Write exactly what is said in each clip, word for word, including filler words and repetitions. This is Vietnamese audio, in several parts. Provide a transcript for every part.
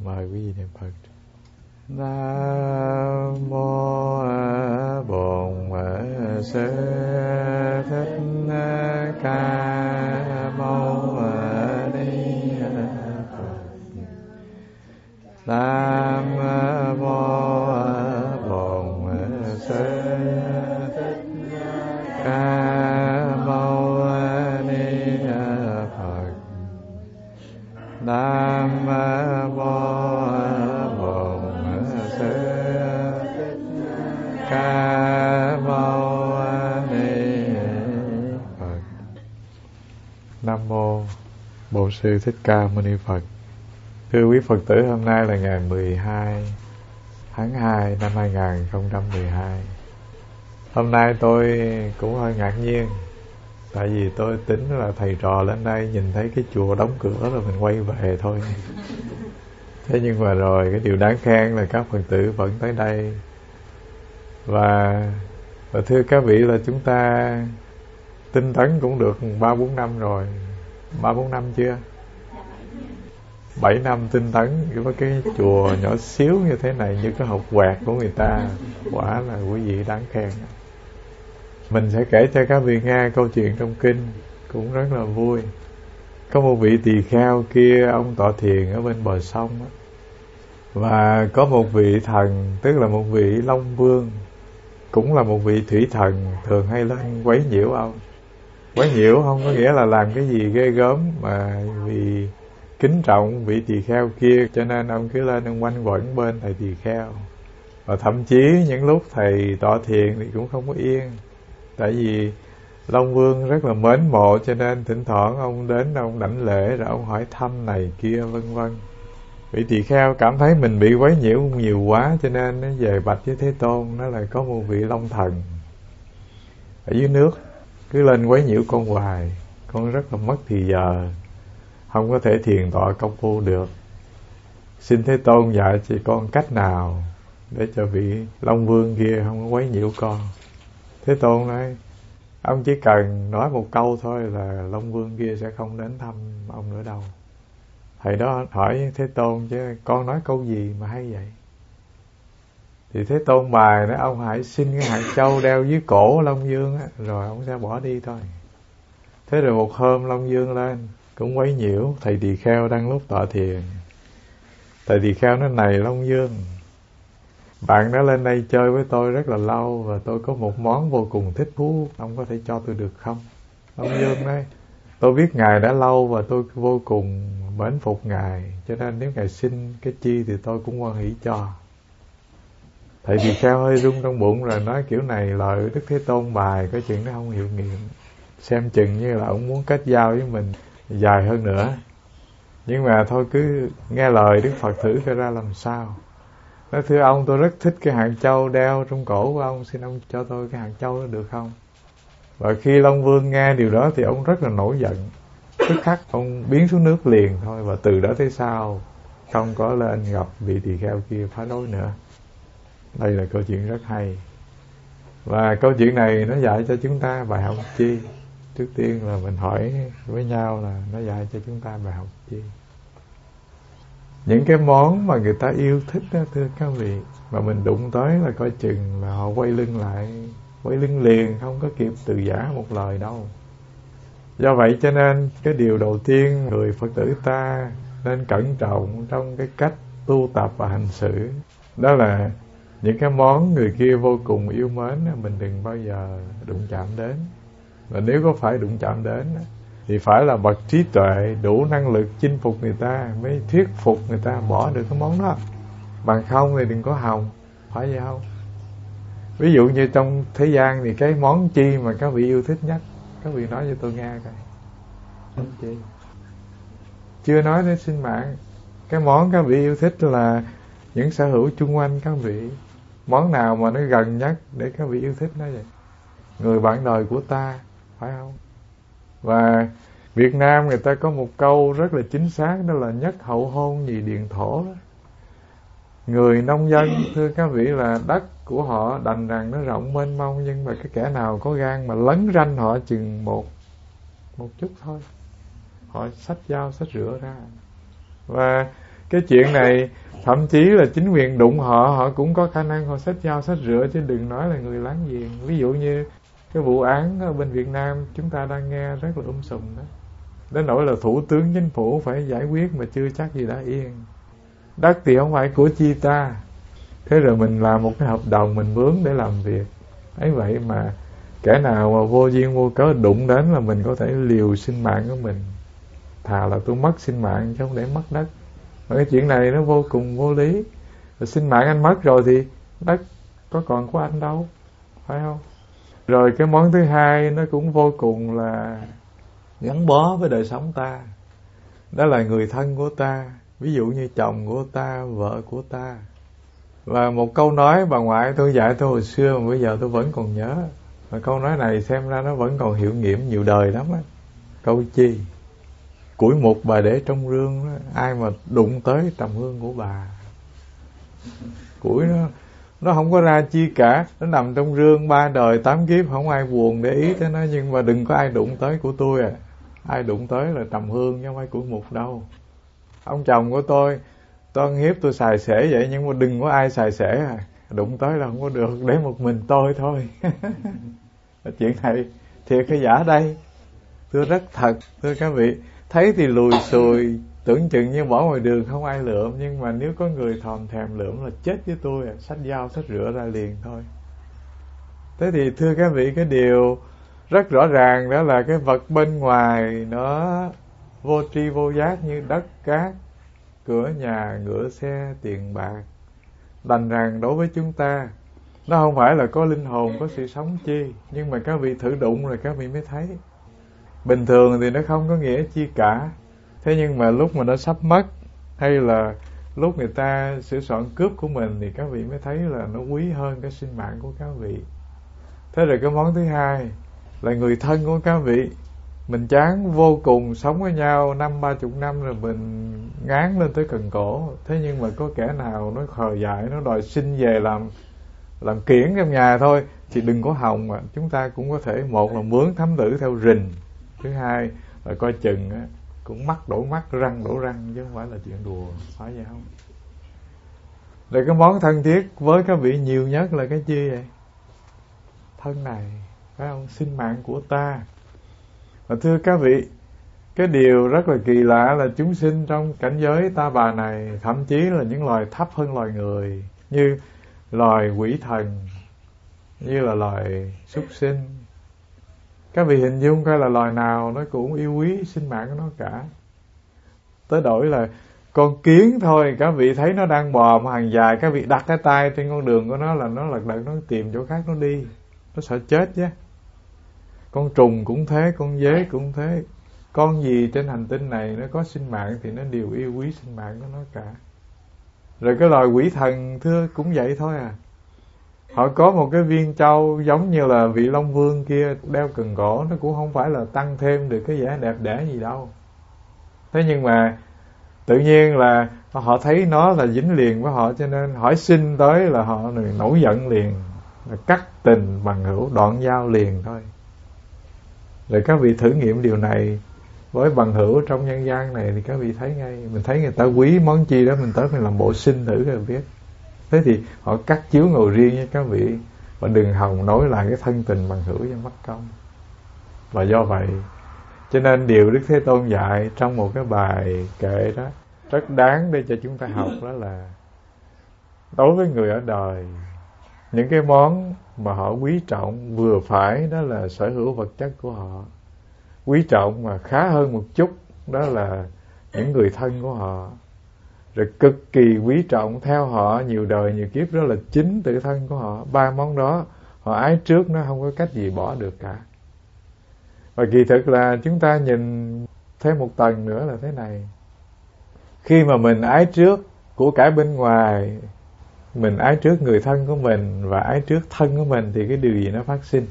Mời quý vị niệm Phật. Nam mô Bổn Sư Thích Ca Mâu Ni Phật. Nam mô Bổn Sư Thích Ca Mâu Ni Phật. Nam mô Bổn Sư Thích Ca Mâu Ni Phật. Nam mô Bổn Sư Thích Ca Mâu Ni Phật. Thưa quý Phật tử, hôm nay là ngày mười hai tháng hai năm hai nghìn không trăm mười hai. Hôm nay tôi cũng hơi ngạc nhiên, tại vì tôi tính là thầy trò lên đây nhìn thấy cái chùa đóng cửa rồi mình quay về thôi. Thế nhưng mà rồi cái điều đáng khen là các Phật tử vẫn tới đây. Và, và thưa các vị là chúng ta tinh tấn cũng được ba bốn năm rồi. Ba bốn năm chưa? Bảy năm tinh tấn với cái chùa nhỏ xíu như thế này, như cái hộp quẹt của người ta. Quả là quý vị đáng khen. Mình sẽ kể cho các vị nghe câu chuyện trong kinh, cũng rất là vui. Có một vị tỳ kheo kia, ông tọa thiền ở bên bờ sông đó. Và có một vị thần, tức là một vị Long Vương, cũng là một vị thủy thần, thường hay lên quấy nhiễu ông. Quấy nhiễu không có nghĩa là làm cái gì ghê gớm, mà vì kính trọng vị tỳ kheo kia, cho nên ông cứ lên ông quanh quẩn bên thầy tỳ kheo. Và thậm chí những lúc thầy tọa thiền thì cũng không có yên, tại vì Long Vương rất là mến mộ, cho nên thỉnh thoảng ông đến ông đảnh lễ rồi ông hỏi thăm này kia vân vân. Vị tỳ kheo cảm thấy mình bị quấy nhiễu nhiều quá, cho nên nó về bạch với Thế Tôn, nó là có một vị Long Thần ở dưới nước cứ lên quấy nhiễu con hoài, con rất là mất thì giờ, không có thể thiền tọa công phu được. Xin Thế Tôn dạy cho con cách nào để cho vị Long Vương kia không có quấy nhiễu con. Thế Tôn nói, ông chỉ cần nói một câu thôi là Long Vương kia sẽ không đến thăm ông nữa đâu. Thầy đó hỏi Thế Tôn, chứ con nói câu gì mà hay vậy? Thì Thế Tôn bài nói, ông hãy xin cái hạt châu đeo dưới cổ Long Vương á, rồi ông sẽ bỏ đi thôi. Thế rồi một hôm Long Vương lên cũng quấy nhiễu thầy tỳ kheo đang lúc tọa thiền. Thầy tỳ kheo nói, này Long Vương, bạn đã lên đây chơi với tôi rất là lâu, và tôi có một món vô cùng thích thú, ông có thể cho tôi được không? Long Vương nói, tôi biết Ngài đã lâu và tôi vô cùng mến phục Ngài, cho nên nếu Ngài xin cái chi thì tôi cũng hoan hỷ cho. Thầy tỳ kheo hơi rung trong bụng rồi nói, kiểu này lời Đức Thế Tôn bài có chuyện nó không hiệu nghiệm, xem chừng như là ông muốn kết giao với mình dài hơn nữa. Nhưng mà thôi cứ nghe lời Đức Phật thử coi ra làm sao. Nói, thưa ông, tôi rất thích cái hạt châu đeo trong cổ của ông, xin ông cho tôi cái hạt châu đó được không? Và khi Long Vương nghe điều đó thì ông rất là nổi giận, tức khắc ông biến xuống nước liền thôi. Và từ đó tới sau không có lên gặp vị tỳ kheo kia phá đối nữa. Đây là câu chuyện rất hay. Và câu chuyện này nó dạy cho chúng ta bài học chi? Trước tiên là mình hỏi với nhau là nó dạy cho chúng ta bài học chi? Những cái món mà người ta yêu thích đó, thưa các vị, mà mình đụng tới là coi chừng là họ quay lưng lại, quay lưng liền, không có kịp từ giả một lời đâu. Do vậy cho nên cái điều đầu tiên người Phật tử ta nên cẩn trọng trong cái cách tu tập và hành xử, đó là những cái món người kia vô cùng yêu mến, mình đừng bao giờ đụng chạm đến. Và nếu có phải đụng chạm đến thì phải là bậc trí tuệ đủ năng lực chinh phục người ta, mới thuyết phục người ta bỏ được cái món đó. Bằng không thì đừng có hòng, phải vậy không? Ví dụ như trong thế gian thì cái món chi mà các vị yêu thích nhất? Các vị nói cho tôi nghe coi. Món chi? Chưa nói đến sinh mạng. Cái món các vị yêu thích là những sở hữu chung quanh các vị. Món nào mà nó gần nhất để các vị yêu thích nó vậy? Người bạn đời của ta, phải không? Và Việt Nam người ta có một câu rất là chính xác, đó là nhất hậu hôn nhì điền thổ đó. Người nông dân, thưa các vị, là đất của họ đành rằng nó rộng mênh mông, nhưng mà cái kẻ nào có gan mà lấn ranh họ chừng một một chút thôi, họ xách dao xách rửa ra. Và Cái chuyện này thậm chí là chính quyền đụng họ, họ cũng có khả năng họ xách dao xách rửa, chứ đừng nói là người láng giềng. Ví dụ như cái vụ án ở bên Việt Nam chúng ta đang nghe rất là um sùm đó, đến nỗi là thủ tướng chính phủ phải giải quyết mà chưa chắc gì đã yên. Đất thì không phải của chi ta, thế rồi mình làm một cái hợp đồng mình mướn để làm việc ấy, vậy mà kẻ nào mà vô duyên vô cớ đụng đến là mình có thể liều sinh mạng của mình. Thà là tôi mất sinh mạng chứ không để mất đất. Mà cái chuyện này nó vô cùng vô lý. Rồi sinh mạng anh mất rồi thì đất có còn của anh đâu, phải không? Rồi cái món thứ hai nó cũng vô cùng là gắn bó với đời sống ta, đó là người thân của ta, ví dụ như chồng của ta, vợ của ta. Và một câu nói bà ngoại tôi dạy tôi hồi xưa mà bây giờ tôi vẫn còn nhớ. Và câu nói này xem ra nó vẫn còn hiệu nghiệm nhiều đời lắm á. Câu chi? Củi mục bà để trong rương đó, ai mà đụng tới trầm hương của bà. Củi nó nó không có ra chi cả, nó nằm trong rương ba đời tám kiếp, không ai buồn để ý tới nó. Nhưng mà đừng có ai đụng tới của tôi à. Ai đụng tới là trầm hương chứ không phải củi mục đâu. Ông chồng của tôi, tôi ăn hiếp tôi xài xể vậy, nhưng mà đừng có ai xài xể à. Đụng tới là không có được, để một mình tôi thôi. Chuyện này thiệt hay giả đây? Tôi rất thật, thưa các vị. Thấy thì lùi xùi, tưởng chừng như bỏ ngoài đường không ai lượm, nhưng mà nếu có người thòm thèm lượm là chết với tôi à. Xách dao xách rửa ra liền thôi. Thế thì thưa các vị, cái điều rất rõ ràng đó là cái vật bên ngoài nó vô tri vô giác như đất cát, cửa nhà, ngựa xe, tiền bạc. Đành rằng đối với chúng ta nó không phải là có linh hồn, có sự sống chi. Nhưng mà các vị thử đụng rồi các vị mới thấy. Bình thường thì nó không có nghĩa chi cả. Thế nhưng mà lúc mà nó sắp mất, hay là lúc người ta sửa soạn cướp của mình, thì các vị mới thấy là nó quý hơn cái sinh mạng của các vị. Thế rồi cái món thứ hai là người thân của các vị. Mình chán vô cùng, sống với nhau năm ba chục năm rồi mình ngán lên tới cần cổ. Thế nhưng mà có kẻ nào nó khờ dại, nó đòi xin về làm làm kiển trong nhà thôi, thì đừng có hòng mà. Chúng ta cũng có thể, một là mướn thám tử theo rình, thứ hai là coi chừng á, cũng mắt đổ mắt, răng đổ răng, chứ không phải là chuyện đùa, phải vậy không? Rồi cái món thân thiết với các vị nhiều nhất là cái chi vậy? Thân này, phải không? Sinh mạng của ta. Và thưa các vị, cái điều rất là kỳ lạ là chúng sinh trong cảnh giới ta bà này, thậm chí là những loài thấp hơn loài người, như loài quỷ thần, như là loài súc sinh. Các vị hình dung coi là loài nào nó cũng yêu quý sinh mạng của nó cả. Tới đổi là con kiến thôi, các vị thấy nó đang bò một hàng dài, các vị đặt cái tay trên con đường của nó là nó lật đật nó tìm chỗ khác nó đi, nó sợ chết chứ. Con trùng cũng thế, con dế cũng thế. Con gì trên hành tinh này nó có sinh mạng thì nó đều yêu quý sinh mạng của nó cả. Rồi cái loài quỷ thần thưa cũng vậy thôi à. Họ có một cái viên châu giống như là vị Long Vương kia đeo cần cổ, nó cũng không phải là tăng thêm được cái vẻ đẹp đẽ gì đâu. Thế nhưng mà tự nhiên là họ thấy nó là dính liền với họ, cho nên hỏi xin tới là họ nổi giận liền, là cắt tình bằng hữu, đoạn giao liền thôi. Rồi các vị thử nghiệm điều này với bằng hữu trong nhân gian này thì các vị thấy ngay. Mình thấy người ta quý món chi đó, mình tới mình làm bộ xin thử rồi biết. Thế thì họ cắt chiếu ngồi riêng với các vị, và đừng hòng nối lại cái thân tình bằng hữu cho mất công. Và do vậy cho nên điều Đức Thế Tôn dạy trong một cái bài kệ đó rất đáng để cho chúng ta học, đó là đối với người ở đời, những cái món mà họ quý trọng vừa phải đó là sở hữu vật chất của họ. Quý trọng mà khá hơn một chút đó là những người thân của họ. Rồi cực kỳ quý trọng theo họ nhiều đời nhiều kiếp đó là chính tự thân của họ. Ba món đó họ ái trước nó không có cách gì bỏ được cả. Và kỳ thực là chúng ta nhìn thêm một tầng nữa là thế này. Khi mà mình ái trước của cải bên ngoài, mình ái trước người thân của mình và ái trước thân của mình, thì cái điều gì nó phát sinh?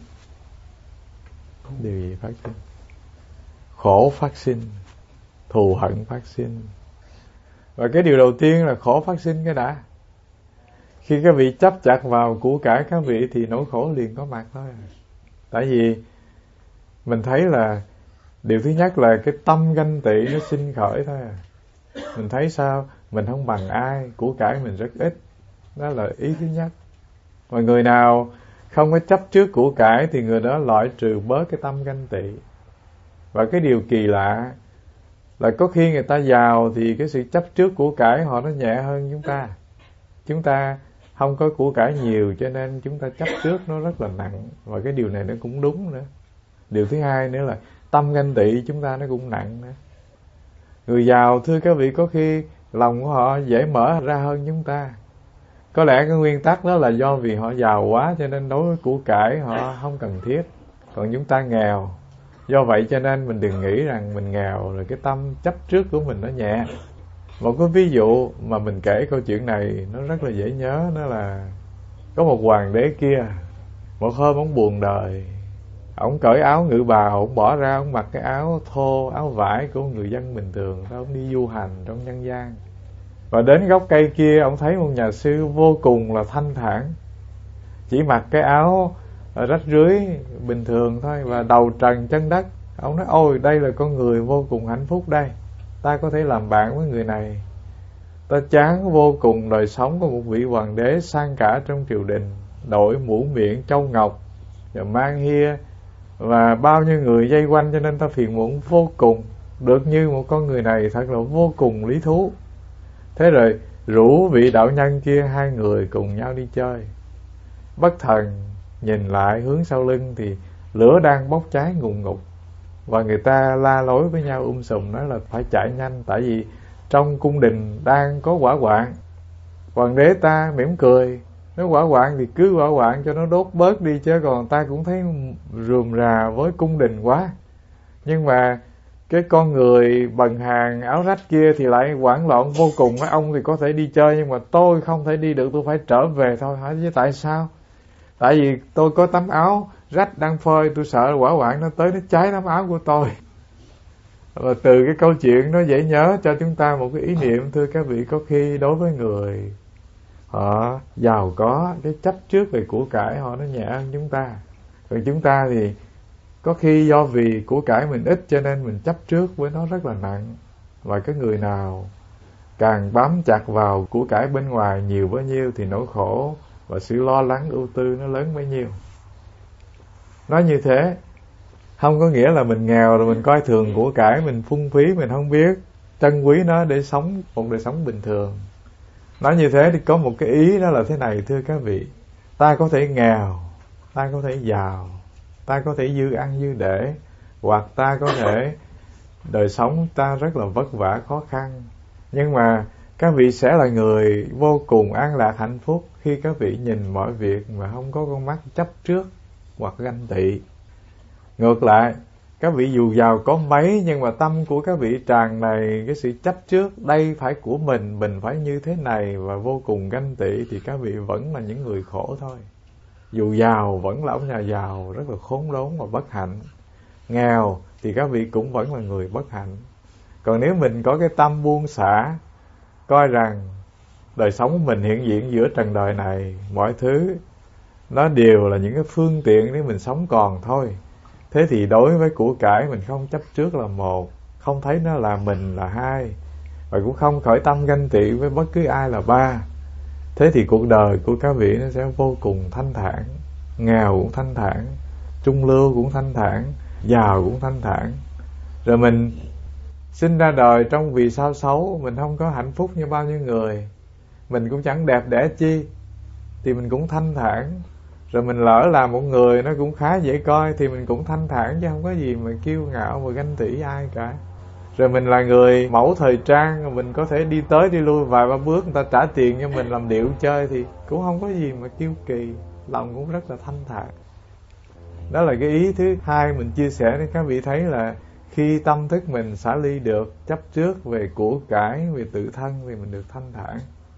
Điều gì phát sinh? Khổ phát sinh, thù hận phát sinh. Và cái điều đầu tiên là khổ phát sinh cái đã. Khi các vị chấp chặt vào của cải các vị thì nỗi khổ liền có mặt thôi. Tại vì mình thấy là điều thứ nhất là cái tâm ganh tị nó sinh khởi thôi à. Mình thấy sao? mình không bằng ai, của cải mình rất ít. Đó là ý thứ nhất. Và người nào không có chấp trước của cải thì người đó loại trừ bớt cái tâm ganh tị. Và cái điều kỳ lạ là có khi người ta giàu thì cái sự chấp trước của cải họ nó nhẹ hơn chúng ta. Chúng ta không có của cải nhiều cho nên chúng ta chấp trước nó rất là nặng. Và cái điều này nó cũng đúng nữa. Điều thứ hai nữa là tâm ganh tị chúng ta nó cũng nặng nữa. Người giàu thưa các vị có khi lòng của họ dễ mở ra hơn chúng ta. Có lẽ cái nguyên tắc đó là do vì họ giàu quá cho nên đối với của cải họ không cần thiết. Còn chúng ta nghèo, do vậy cho nên mình đừng nghĩ rằng mình nghèo rồi cái tâm chấp trước của mình nó nhẹ. Một cái ví dụ mà mình kể câu chuyện này nó rất là dễ nhớ, đó là có một hoàng đế kia, một hôm ông buồn đời, ông cởi áo ngự bào, ông bỏ ra ông mặc cái áo thô, áo vải của người dân bình thường, ông đi du hành trong nhân gian. Và đến gốc cây kia ông thấy một nhà sư vô cùng là thanh thản, chỉ mặc cái áo rách rưới bình thường thôi và đầu trần chân đất. Ông nói ôi đây là con người vô cùng hạnh phúc đây, ta có thể làm bạn với người này. Ta chán vô cùng đời sống của một vị hoàng đế sang cả trong triều đình, đội mũ miệng châu ngọc và mang hia và bao nhiêu người dây quanh, cho nên ta phiền muộn vô cùng. Được như một con người này thật là vô cùng lý thú. Thế rồi rủ vị đạo nhân kia hai người cùng nhau đi chơi. Bất thần nhìn lại hướng sau lưng thì lửa đang bốc cháy ngùn ngụt, và người ta la lối với nhau um sùm nói là phải chạy nhanh, tại vì trong cung đình đang có hỏa hoạn. Hoàng đế ta mỉm cười, nếu hỏa hoạn thì cứ hỏa hoạn cho nó đốt bớt đi, chứ còn ta cũng thấy rườm rà với cung đình quá. Nhưng mà cái con người bần hàng áo rách kia thì lại hoảng loạn vô cùng. Mấy ông thì có thể đi chơi nhưng mà tôi không thể đi được, tôi phải trở về thôi. Hỏi chứ tại sao? Tại vì tôi có tấm áo rách đang phơi, tôi sợ hỏa hoạn nó tới nó cháy tấm áo của tôi. Và từ cái câu chuyện nó dễ nhớ cho chúng ta một cái ý niệm, thưa các vị, có khi đối với người họ giàu có, cái chấp trước về của cải họ nó nhẹ hơn chúng ta. Còn chúng ta thì có khi do vì của cải mình ít cho nên mình chấp trước với nó rất là nặng. Và cái người nào càng bám chặt vào của cải bên ngoài nhiều bao nhiêu thì nỗi khổ và sự lo lắng ưu tư nó lớn bấy nhiêu. Nói như thế không có nghĩa là mình nghèo rồi mình coi thường của cải, mình phung phí, mình không biết trân quý nó để sống một đời sống bình thường. Nói như thế thì có một cái ý đó là thế này, thưa các vị. Ta có thể nghèo, ta có thể giàu, ta có thể dư ăn dư để, hoặc ta có thể đời sống ta rất là vất vả khó khăn. Nhưng mà các vị sẽ là người vô cùng an lạc hạnh phúc khi các vị nhìn mọi việc mà không có con mắt chấp trước hoặc ganh tị. Ngược lại, các vị dù giàu có mấy nhưng mà tâm của các vị tràn đầy cái sự chấp trước, đây phải của mình, mình phải như thế này, và vô cùng ganh tị, thì các vị vẫn là những người khổ thôi. Dù giàu vẫn là ông nhà giàu rất là khốn đốn và bất hạnh, nghèo thì các vị cũng vẫn là người bất hạnh. Còn nếu mình có cái tâm buông xả, coi rằng đời sống của mình hiện diện giữa trần đời này, mọi thứ nó đều là những cái phương tiện để mình sống còn thôi. Thế thì đối với của cải mình không chấp trước là một, không thấy nó là mình là hai, và cũng không khởi tâm ganh tị với bất cứ ai là ba. Thế thì cuộc đời của các vị nó sẽ vô cùng thanh thản. Nghèo cũng thanh thản, trung lưu cũng thanh thản, giàu cũng thanh thản. Rồi mình sinh ra đời trong vì sao xấu, mình không có hạnh phúc như bao nhiêu người, mình cũng chẳng đẹp đẽ chi, thì mình cũng thanh thản. Rồi mình lỡ là một người nó cũng khá dễ coi thì mình cũng thanh thản, chứ không có gì mà kiêu ngạo và ganh tị ai cả. Rồi mình là người mẫu thời trang, mình có thể đi tới đi lui vài ba bước, người ta trả tiền cho mình làm điệu chơi thì cũng không có gì mà kiêu kỳ, lòng cũng rất là thanh thản. Đó là cái ý thứ hai mình chia sẻ để các vị thấy là khi tâm thức mình xả ly được chấp trước về của cải, về tự thân thì mình được thanh thản.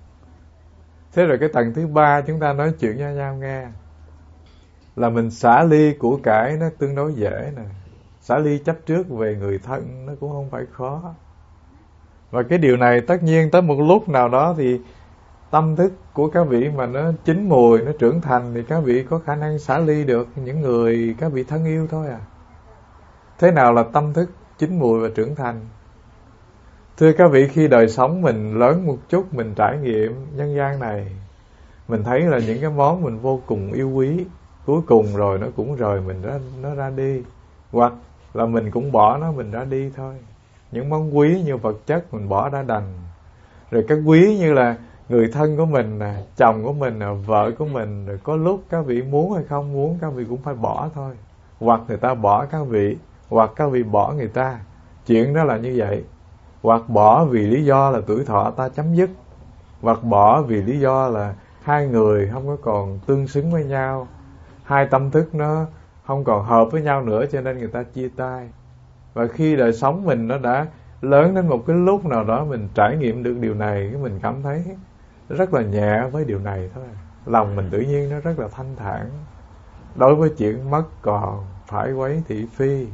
Thế rồi cái tầng thứ ba chúng ta nói chuyện với nhau nghe, là mình xả ly của cải nó tương đối dễ nè. Xả ly chấp trước về người thân nó cũng không phải khó. Và cái điều này tất nhiên tới một lúc nào đó thì tâm thức của các vị mà nó chín mùi, nó trưởng thành thì các vị có khả năng xả ly được những người các vị thân yêu thôi à. Thế nào là tâm thức chín mùi và trưởng thành? Thưa các vị, khi đời sống mình lớn một chút, mình trải nghiệm nhân gian này, mình thấy là những cái món mình vô cùng yêu quý, cuối cùng rồi nó cũng rời mình ra, nó ra đi. Hoặc là mình cũng bỏ nó, mình ra đi thôi. Những món quý như vật chất mình bỏ ra đành. Rồi cái quý như là người thân của mình, chồng của mình, vợ của mình, rồi có lúc các vị muốn hay không muốn, các vị cũng phải bỏ thôi. Hoặc người ta bỏ các vị, hoặc các vị bỏ người ta. Chuyện đó là như vậy. Hoặc bỏ vì lý do là tuổi thọ ta chấm dứt, hoặc bỏ vì lý do là hai người không có còn tương xứng với nhau, hai tâm thức nó không còn hợp với nhau nữa, cho nên người ta chia tay. Và khi đời sống mình nó đã lớn đến một cái lúc nào đó, mình trải nghiệm được điều này, cái mình cảm thấy rất là nhẹ với điều này thôi. Lòng mình tự nhiên nó rất là thanh thản đối với chuyện mất còn phải quấy thị phi.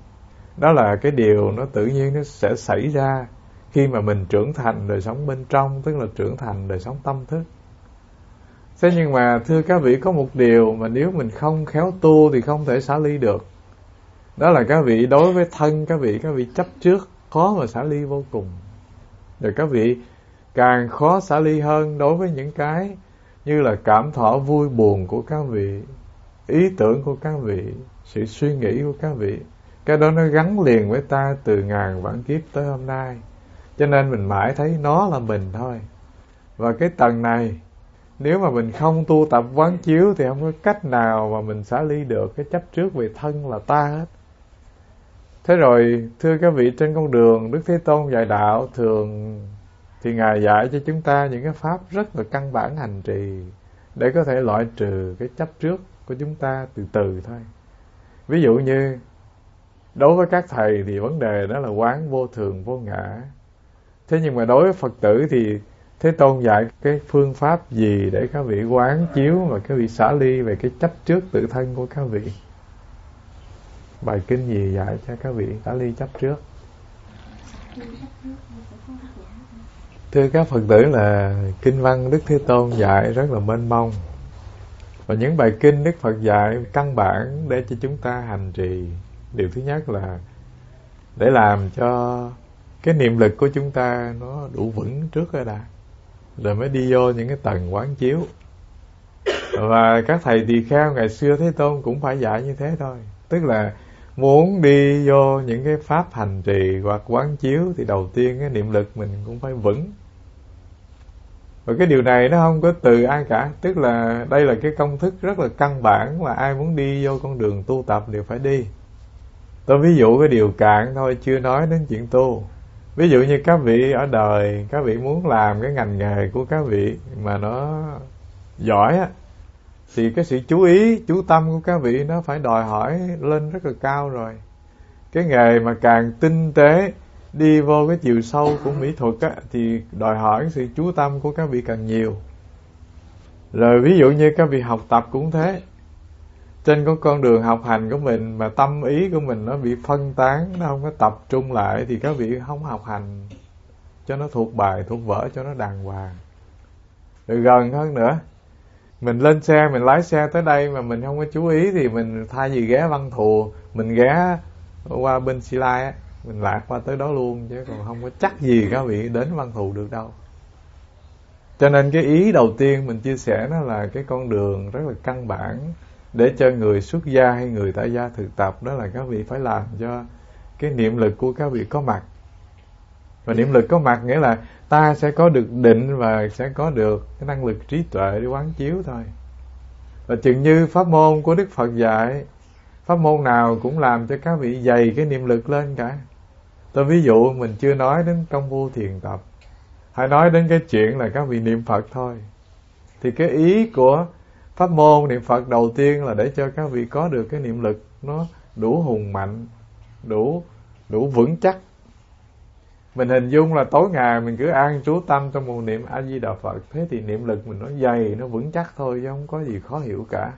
Đó là cái điều nó tự nhiên nó sẽ xảy ra khi mà mình trưởng thành đời sống bên trong, tức là trưởng thành đời sống tâm thức. Thế nhưng mà thưa các vị, có một điều mà nếu mình không khéo tu thì không thể xả ly được. Đó là các vị đối với thân các vị, các vị chấp trước, khó mà xả ly vô cùng. Rồi các vị càng khó xả ly hơn đối với những cái như là cảm thọ vui buồn của các vị, ý tưởng của các vị, sự suy nghĩ của các vị. Cái đó nó gắn liền với ta từ ngàn vạn kiếp tới hôm nay. Cho nên mình mãi thấy nó là mình thôi. Và cái tầng này, nếu mà mình không tu tập quán chiếu thì không có cách nào mà mình xả ly được cái chấp trước về thân là ta hết. Thế rồi, thưa các vị, trên con đường Đức Thế Tôn dạy đạo, thường thì Ngài dạy cho chúng ta những cái pháp rất là căn bản hành trì để có thể loại trừ cái chấp trước của chúng ta từ từ thôi. Ví dụ như đối với các thầy thì vấn đề đó là quán vô thường vô ngã. Thế nhưng mà đối với Phật tử thì Thế Tôn dạy cái phương pháp gì để các vị quán chiếu và các vị xả ly về cái chấp trước tự thân của các vị? Bài kinh gì dạy cho các vị xả ly chấp trước? Thưa các Phật tử, là kinh văn Đức Thế Tôn dạy rất là mênh mông. Và những bài kinh Đức Phật dạy căn bản để cho chúng ta hành trì. Điều thứ nhất là để làm cho cái niệm lực của chúng ta nó đủ vững trước rồi đã, rồi mới đi vô những cái tầng quán chiếu. Và các thầy tỳ kheo ngày xưa Thế Tôn cũng phải dạy như thế thôi. Tức là muốn đi vô những cái pháp hành trì hoặc quán chiếu thì đầu tiên cái niệm lực mình cũng phải vững. Và cái điều này nó không có từ ai cả. Tức là đây là cái công thức rất là căn bản mà ai muốn đi vô con đường tu tập đều phải đi. Tôi ví dụ cái điều cạn thôi, chưa nói đến chuyện tu. Ví dụ như các vị ở đời, các vị muốn làm cái ngành nghề của các vị mà nó giỏi á, thì cái sự chú ý, chú tâm của các vị nó phải đòi hỏi lên rất là cao rồi. Cái nghề mà càng tinh tế, đi vô cái chiều sâu của mỹ thuật á, thì đòi hỏi sự chú tâm của các vị càng nhiều. Rồi ví dụ như các vị học tập cũng thế. Trên cái con đường học hành của mình mà tâm ý của mình nó bị phân tán, nó không có tập trung lại thì các vị không học hành cho nó thuộc bài, thuộc vở, cho nó đàng hoàng. Rồi gần hơn nữa, mình lên xe, mình lái xe tới đây mà mình không có chú ý thì mình thay vì ghé Văn Thù, mình ghé qua bên Si Lai á, mình lạc qua tới đó luôn, chứ còn không có chắc gì các vị đến Văn Thù được đâu. Cho nên cái ý đầu tiên mình chia sẻ nó là cái con đường rất là căn bản để cho người xuất gia hay người tại gia thực tập, đó là các vị phải làm cho cái niệm lực của các vị có mặt. Và niệm lực có mặt nghĩa là ta sẽ có được định và sẽ có được cái năng lực trí tuệ để quán chiếu thôi. Và chừng như pháp môn của Đức Phật dạy, pháp môn nào cũng làm cho các vị dày cái niệm lực lên cả. Tôi ví dụ, mình chưa nói đến công phu thiền tập, hãy nói đến cái chuyện là các vị niệm Phật thôi. Thì cái ý của pháp môn niệm Phật đầu tiên là để cho các vị có được cái niệm lực nó đủ hùng mạnh, đủ đủ vững chắc. Mình hình dung là tối ngày mình cứ an trú tâm trong một niệm A Di Đà Phật, thế thì niệm lực mình nó dày, nó vững chắc thôi, chứ không có gì khó hiểu cả.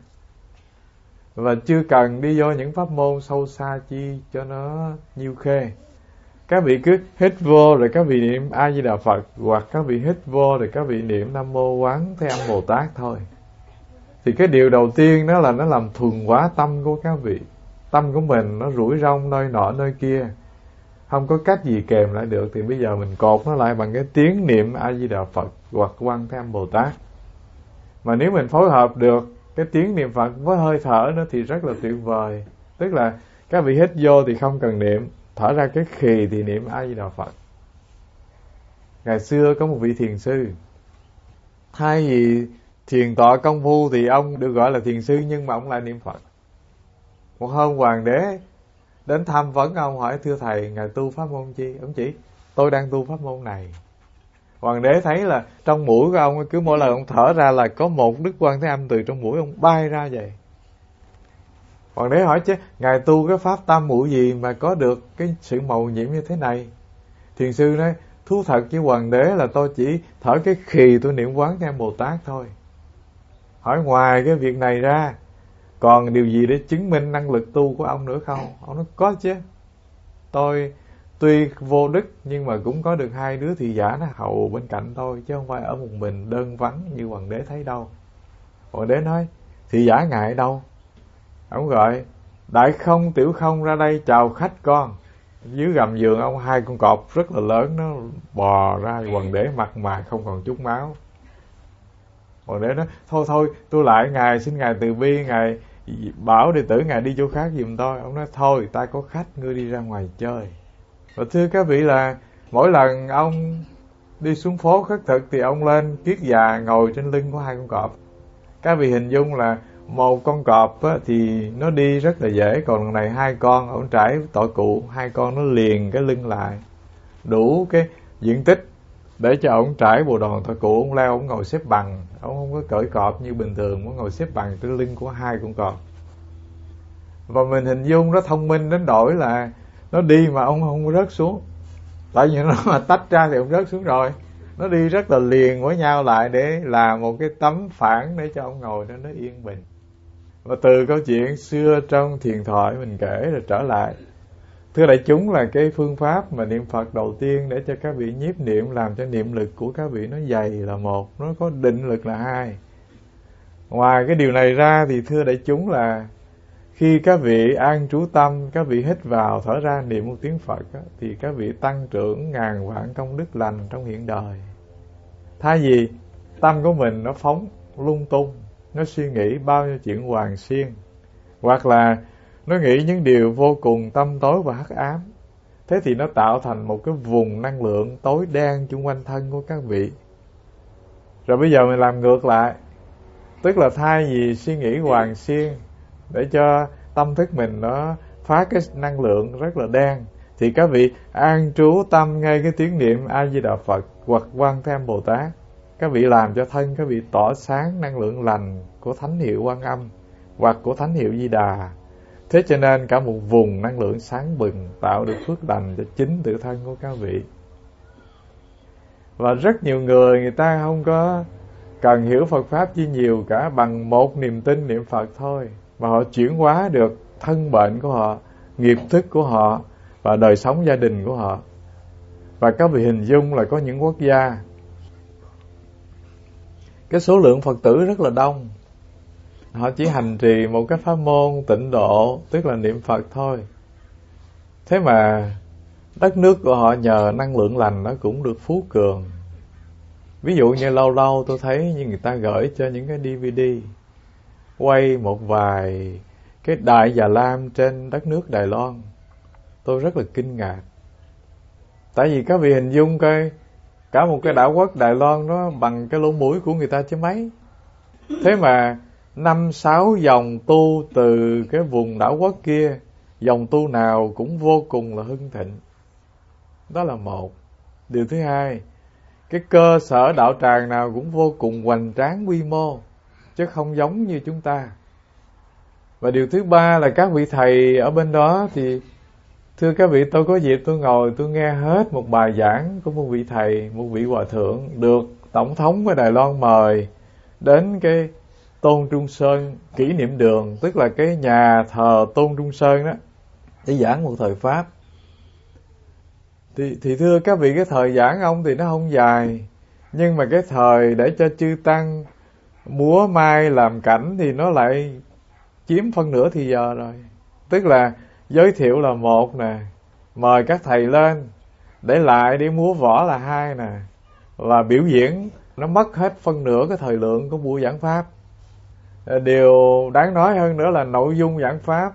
Và chưa cần đi vô những pháp môn sâu xa chi cho nó nhiêu khê. Các vị cứ hít vô rồi các vị niệm A Di Đà Phật, hoặc các vị hít vô rồi các vị niệm Nam Mô Quán Thế Âm Bồ Tát thôi. Thì cái điều đầu tiên đó là nó làm thuần hóa tâm của các vị. Tâm của mình nó rủi rong nơi nọ nơi kia, không có cách gì kèm lại được, thì bây giờ mình cột nó lại bằng cái tiếng niệm A Di Đà Phật hoặc Quan Thế Âm Bồ Tát. Mà nếu mình phối hợp được cái tiếng niệm Phật với hơi thở nữa thì rất là tuyệt vời. Tức là các vị hít vô thì không cần niệm, thở ra cái khì thì niệm A Di Đà Phật. Ngày xưa có một vị thiền sư, thay vì thiền tọa công phu thì ông được gọi là thiền sư, nhưng mà ông lại niệm Phật. Một hôm hoàng đế đến thăm vấn ông, hỏi: thưa thầy, ngài tu pháp môn chi? Ông chỉ: tôi đang tu pháp môn này. Hoàng đế thấy là trong mũi của ông, cứ mỗi lần ông thở ra là có một Đức Quan Thế Âm từ trong mũi ông bay ra vậy. Hoàng đế hỏi: chứ ngài tu cái pháp tam muội gì mà có được cái sự màu nhiệm như thế này? Thiền sư nói: thú thật với hoàng đế là tôi chỉ thở cái khì tôi niệm Quán Thế Âm Bồ Tát thôi. Hỏi: ngoài cái việc này ra còn điều gì để chứng minh năng lực tu của ông nữa không? Ông nói: có chứ. Tôi tuy vô đức nhưng mà cũng có được hai đứa thị giả nó hầu bên cạnh tôi, chứ không phải ở một mình đơn vắng như hoàng đế thấy đâu. Hoàng đế nói: thị giả ngài đâu? Ông gọi: đại không tiểu không ra đây chào khách con. Dưới gầm giường ông hai con cọp rất là lớn nó bò ra, hoàng đế mặt mà không còn chút máu. Hoàng đế nói: thôi thôi tôi lại ngài, xin ngài từ bi, ngài bảo đệ tử ngài đi chỗ khác giùm tôi. Ông nói: thôi ta có khách, ngươi đi ra ngoài chơi. Và thưa các vị là mỗi lần ông đi xuống phố khất thực thì ông lên kiết già ngồi trên lưng của hai con cọp. Các vị hình dung là một con cọp á, thì nó đi rất là dễ, còn lần này hai con, ông trải tội cụ, hai con nó liền cái lưng lại, đủ cái diện tích để cho ông trải bộ đòn tội cụ. Ông leo, ông ngồi xếp bằng, ông không có cởi cọp như bình thường, ông ngồi xếp bằng trên lưng của hai con cọp. Và mình hình dung nó thông minh đến đổi là nó đi mà ông không có rớt xuống, tại vì nó mà tách ra thì ông rớt xuống rồi. Nó đi rất là liền với nhau lại để làm một cái tấm phản để cho ông ngồi đó nó yên bình. Và từ câu chuyện xưa trong thiền thoại mình kể rồi trở lại, thưa đại chúng, là cái phương pháp mà niệm Phật đầu tiên để cho các vị nhiếp niệm, làm cho niệm lực của các vị nó dày là một, nó có định lực là hai. Ngoài cái điều này ra thì thưa đại chúng là khi các vị an trú tâm, các vị hít vào thở ra niệm một tiếng Phật á, thì các vị tăng trưởng ngàn vạn công đức lành trong hiện đời. Thay vì tâm của mình nó phóng lung tung, nó suy nghĩ bao nhiêu chuyện hoàng xiên, hoặc là nó nghĩ những điều vô cùng tăm tối và hắc ám, thế thì nó tạo thành một cái vùng năng lượng tối đen chung quanh thân của các vị. Rồi bây giờ mình làm ngược lại, tức là thay vì suy nghĩ hoàng xiên để cho tâm thức mình nó phát cái năng lượng rất là đen, thì các vị an trú tâm ngay cái tiếng niệm A Di Đà Phật hoặc Quan Thế Âm Bồ Tát. Các vị làm cho thân các vị tỏ sáng năng lượng lành của thánh hiệu Quan Âm hoặc của thánh hiệu Di Đà. Thế cho nên cả một vùng năng lượng sáng bừng tạo được phước lành cho chính tự thân của các vị. Và rất nhiều người, người ta không có cần hiểu Phật Pháp chi nhiều cả, bằng một niềm tin niệm Phật thôi mà họ chuyển hóa được thân bệnh của họ, nghiệp thức của họ và đời sống gia đình của họ. Và các vị hình dung là có những quốc gia cái số lượng Phật tử rất là đông, họ chỉ hành trì một cái pháp môn tịnh độ, tức là niệm Phật thôi. Thế mà đất nước của họ nhờ năng lượng lành nó cũng được phú cường. Ví dụ như lâu lâu tôi thấy như người ta gửi cho những cái đê vê đê quay một vài cái Đại Già Lam trên đất nước Đài Loan. Tôi rất là kinh ngạc. Tại vì các vị hình dung coi, cả một cái đảo quốc Đài Loan nó bằng cái lỗ mũi của người ta chứ mấy. Thế mà năm sáu dòng tu từ cái vùng đảo quốc kia, dòng tu nào cũng vô cùng là hưng thịnh. Đó là một. Điều thứ hai, cái cơ sở đạo tràng nào cũng vô cùng hoành tráng quy mô, chứ không giống như chúng ta. Và điều thứ ba là các vị thầy ở bên đó thì, thưa các vị, tôi có dịp tôi ngồi tôi nghe hết một bài giảng của một vị thầy, một vị hòa thượng được Tổng thống của Đài Loan mời đến cái Tôn Trung Sơn kỷ niệm đường, tức là cái nhà thờ Tôn Trung Sơn đó, để giảng một thời Pháp. Thì, thì thưa các vị, cái thời giảng ông thì nó không dài, nhưng mà cái thời để cho chư tăng múa mai làm cảnh thì nó lại chiếm phân nửa thì giờ rồi. Tức là giới thiệu là một nè, mời các thầy lên để lại đi múa võ là hai nè, và biểu diễn nó mất hết phân nửa cái thời lượng của buổi giảng pháp. Điều đáng nói hơn nữa là nội dung giảng pháp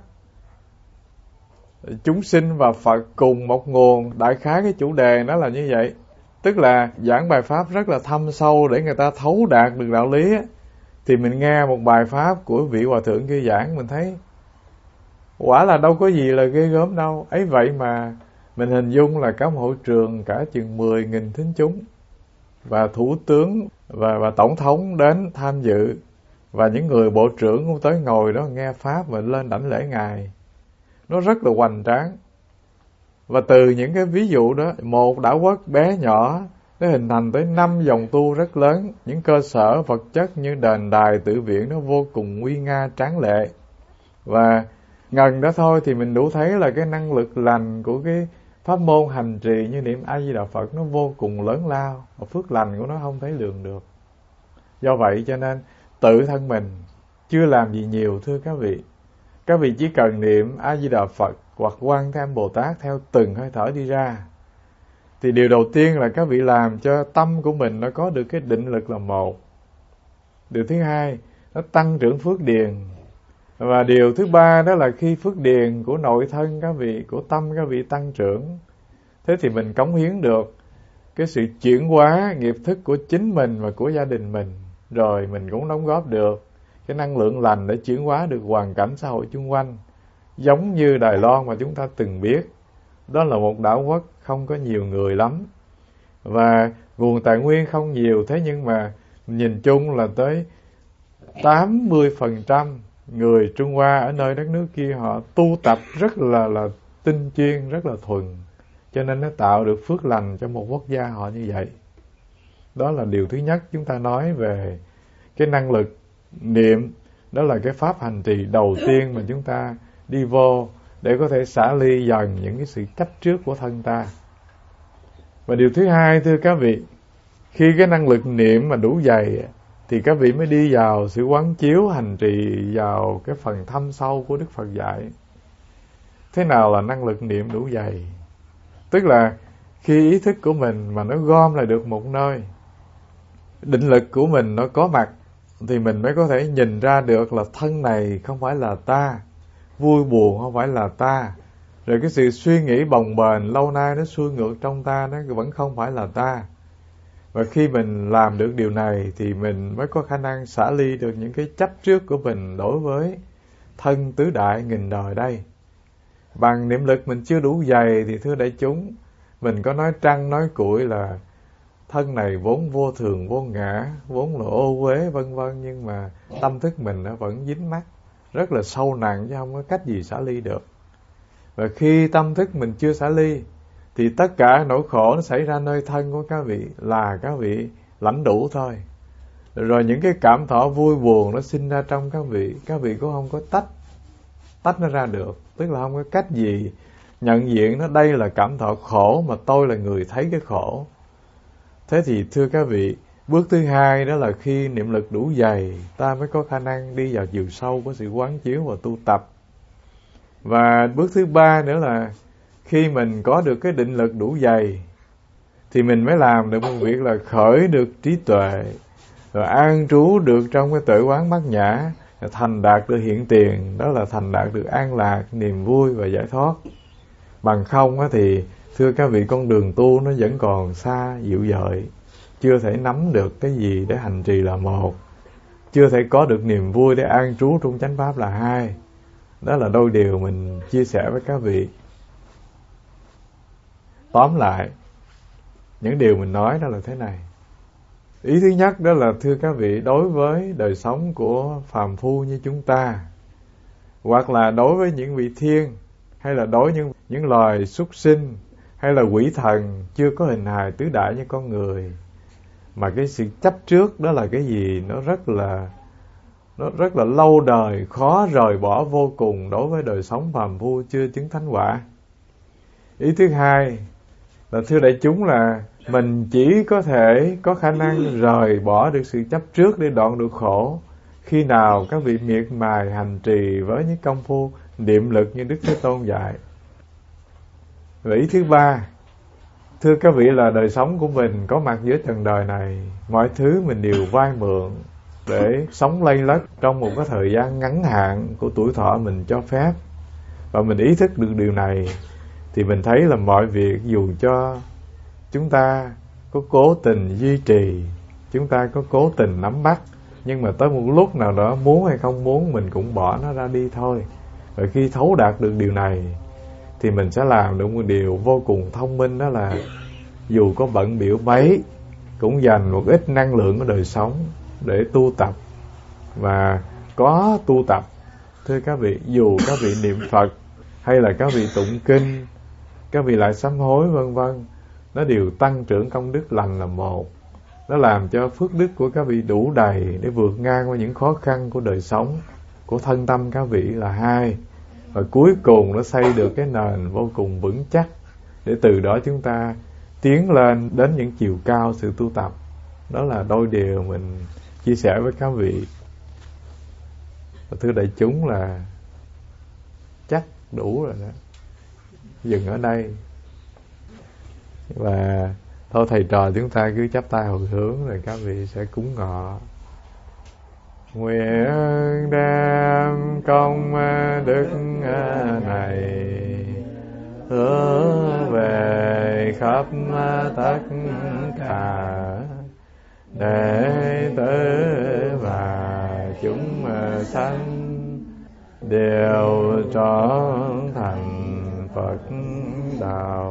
chúng sinh và Phật cùng một nguồn, đại khái cái chủ đề nó là như vậy. Tức là giảng bài pháp rất là thâm sâu để người ta thấu đạt được đạo lý á. Thì mình nghe một bài pháp của vị hòa thượng kia giảng, mình thấy quả là đâu có gì là ghê gớm đâu. Ấy vậy mà mình hình dung là cả một hội trường cả chừng mười nghìn thính chúng, và thủ tướng và, và tổng thống đến tham dự, và những người bộ trưởng cũng tới ngồi đó nghe pháp và lên đảnh lễ ngài. Nó rất là hoành tráng. Và từ những cái ví dụ đó, một đảo quốc bé nhỏ nó hình thành tới năm dòng tu rất lớn. Những cơ sở vật chất như đền đài tự viện nó vô cùng nguy nga tráng lệ. Và ngần đó thôi thì mình đủ thấy là cái năng lực lành của cái pháp môn hành trì như niệm A Di Đà Phật nó vô cùng lớn lao, và phước lành của nó không thể lường được. Do vậy cho nên tự thân mình chưa làm gì nhiều, thưa các vị. Các vị chỉ cần niệm A Di Đà Phật hoặc Quan Thế Âm Bồ Tát theo từng hơi thở đi ra, thì điều đầu tiên là các vị làm cho tâm của mình nó có được cái định lực là một. Điều thứ hai, nó tăng trưởng phước điền. Và điều thứ ba đó là khi phước điền của nội thân các vị, của tâm các vị tăng trưởng, thế thì mình cống hiến được cái sự chuyển hóa nghiệp thức của chính mình và của gia đình mình. Rồi mình cũng đóng góp được cái năng lượng lành để chuyển hóa được hoàn cảnh xã hội chung quanh. Giống như Đài Loan mà chúng ta từng biết, đó là một đảo quốc không có nhiều người lắm, và nguồn tài nguyên không nhiều. Thế nhưng mà nhìn chung là tới tám mươi phần trăm người Trung Hoa ở nơi đất nước kia họ tu tập rất là là tinh chuyên, rất là thuần, cho nên nó tạo được phước lành cho một quốc gia họ như vậy. Đó là điều thứ nhất chúng ta nói về cái năng lực niệm. Đó là cái pháp hành trì đầu tiên mà chúng ta đi vô để có thể xả ly dần những cái sự chấp trước của thân ta. Và điều thứ hai, thưa các vị, khi cái năng lực niệm mà đủ dày thì các vị mới đi vào sự quán chiếu hành trì vào cái phần thâm sâu của Đức Phật dạy. Thế nào là năng lực niệm đủ dày? Tức là khi ý thức của mình mà nó gom lại được một nơi, định lực của mình nó có mặt, thì mình mới có thể nhìn ra được là thân này không phải là ta, vui buồn không phải là ta, rồi cái sự suy nghĩ bồng bềnh lâu nay nó xuôi ngược trong ta nó vẫn không phải là ta. Và khi mình làm được điều này thì mình mới có khả năng xả ly được những cái chấp trước của mình đối với thân tứ đại nghìn đời đây. Bằng niệm lực mình chưa đủ dày thì thưa đại chúng, mình có nói trăng nói cuội là thân này vốn vô thường vô ngã, vốn là ô uế vân vân, nhưng mà tâm thức mình nó vẫn dính mắc rất là sâu nặng, chứ không có cách gì xả ly được. Và khi tâm thức mình chưa xả ly thì tất cả nỗi khổ nó xảy ra nơi thân của các vị là các vị lãnh đủ thôi. Rồi những cái cảm thọ vui buồn nó sinh ra trong các vị, các vị cũng không có tách tách nó ra được. Tức là không có cách gì nhận diện nó đây là cảm thọ khổ mà tôi là người thấy cái khổ. Thế thì thưa các vị, bước thứ hai đó là khi niệm lực đủ dày, ta mới có khả năng đi vào chiều sâu của sự quán chiếu và tu tập. Và bước thứ ba nữa là khi mình có được cái định lực đủ dày thì mình mới làm được một việc là khởi được trí tuệ, rồi an trú được trong cái tuệ quán bát nhã, thành đạt được hiện tiền, đó là thành đạt được an lạc, niềm vui và giải thoát. Bằng không á thì thưa các vị, con đường tu nó vẫn còn xa dịu dợi, chưa thể nắm được cái gì để hành trì là một, chưa thể có được niềm vui để an trú trong chánh pháp là hai. Đó là đôi điều mình chia sẻ với các vị. Tóm lại, những điều mình nói đó là thế này. Ý thứ nhất đó là thưa các vị, đối với đời sống của phàm phu như chúng ta, hoặc là đối với những vị thiên, hay là đối với những, những loài súc sinh, hay là quỷ thần chưa có hình hài tứ đại như con người, mà cái sự chấp trước đó là cái gì nó rất là nó rất là lâu đời, khó rời bỏ vô cùng đối với đời sống phàm phu chưa chứng thánh quả. Ý thứ hai là thưa đại chúng là mình chỉ có thể có khả năng rời bỏ được sự chấp trước để đoạn được khổ khi nào các vị miệt mài hành trì với những công phu niệm lực như Đức Thế Tôn dạy. Và ý thứ ba, thưa các vị, là đời sống của mình có mặt dưới trần đời này, mọi thứ mình đều vay mượn để sống lây lất trong một cái thời gian ngắn hạn của tuổi thọ mình cho phép. Và mình ý thức được điều này thì mình thấy là mọi việc dù cho chúng ta có cố tình duy trì, chúng ta có cố tình nắm bắt, nhưng mà tới một lúc nào đó muốn hay không muốn mình cũng bỏ nó ra đi thôi. Và khi thấu đạt được điều này thì mình sẽ làm được một điều vô cùng thông minh, đó là dù có bận bịu mấy cũng dành một ít năng lượng của đời sống để tu tập. Và có tu tập, thưa các vị, dù các vị niệm Phật hay là các vị tụng kinh, các vị lại sám hối vân vân, nó đều tăng trưởng công đức lành là một. Nó làm cho phước đức của các vị đủ đầy để vượt ngang qua những khó khăn của đời sống, của thân tâm các vị là hai. Và cuối cùng nó xây được cái nền vô cùng vững chắc, để từ đó chúng ta tiến lên đến những chiều cao sự tu tập. Đó là đôi điều mình chia sẻ với các vị. Và thưa đại chúng là chắc đủ rồi đó, dừng ở đây. Và thôi thầy trò chúng ta cứ chắp tay hồi hướng rồi các vị sẽ cúng ngọ. Nguyện đem công đức này hướng về khắp tất cả đệ tử và chúng sanh đều trọn thành Phật đạo.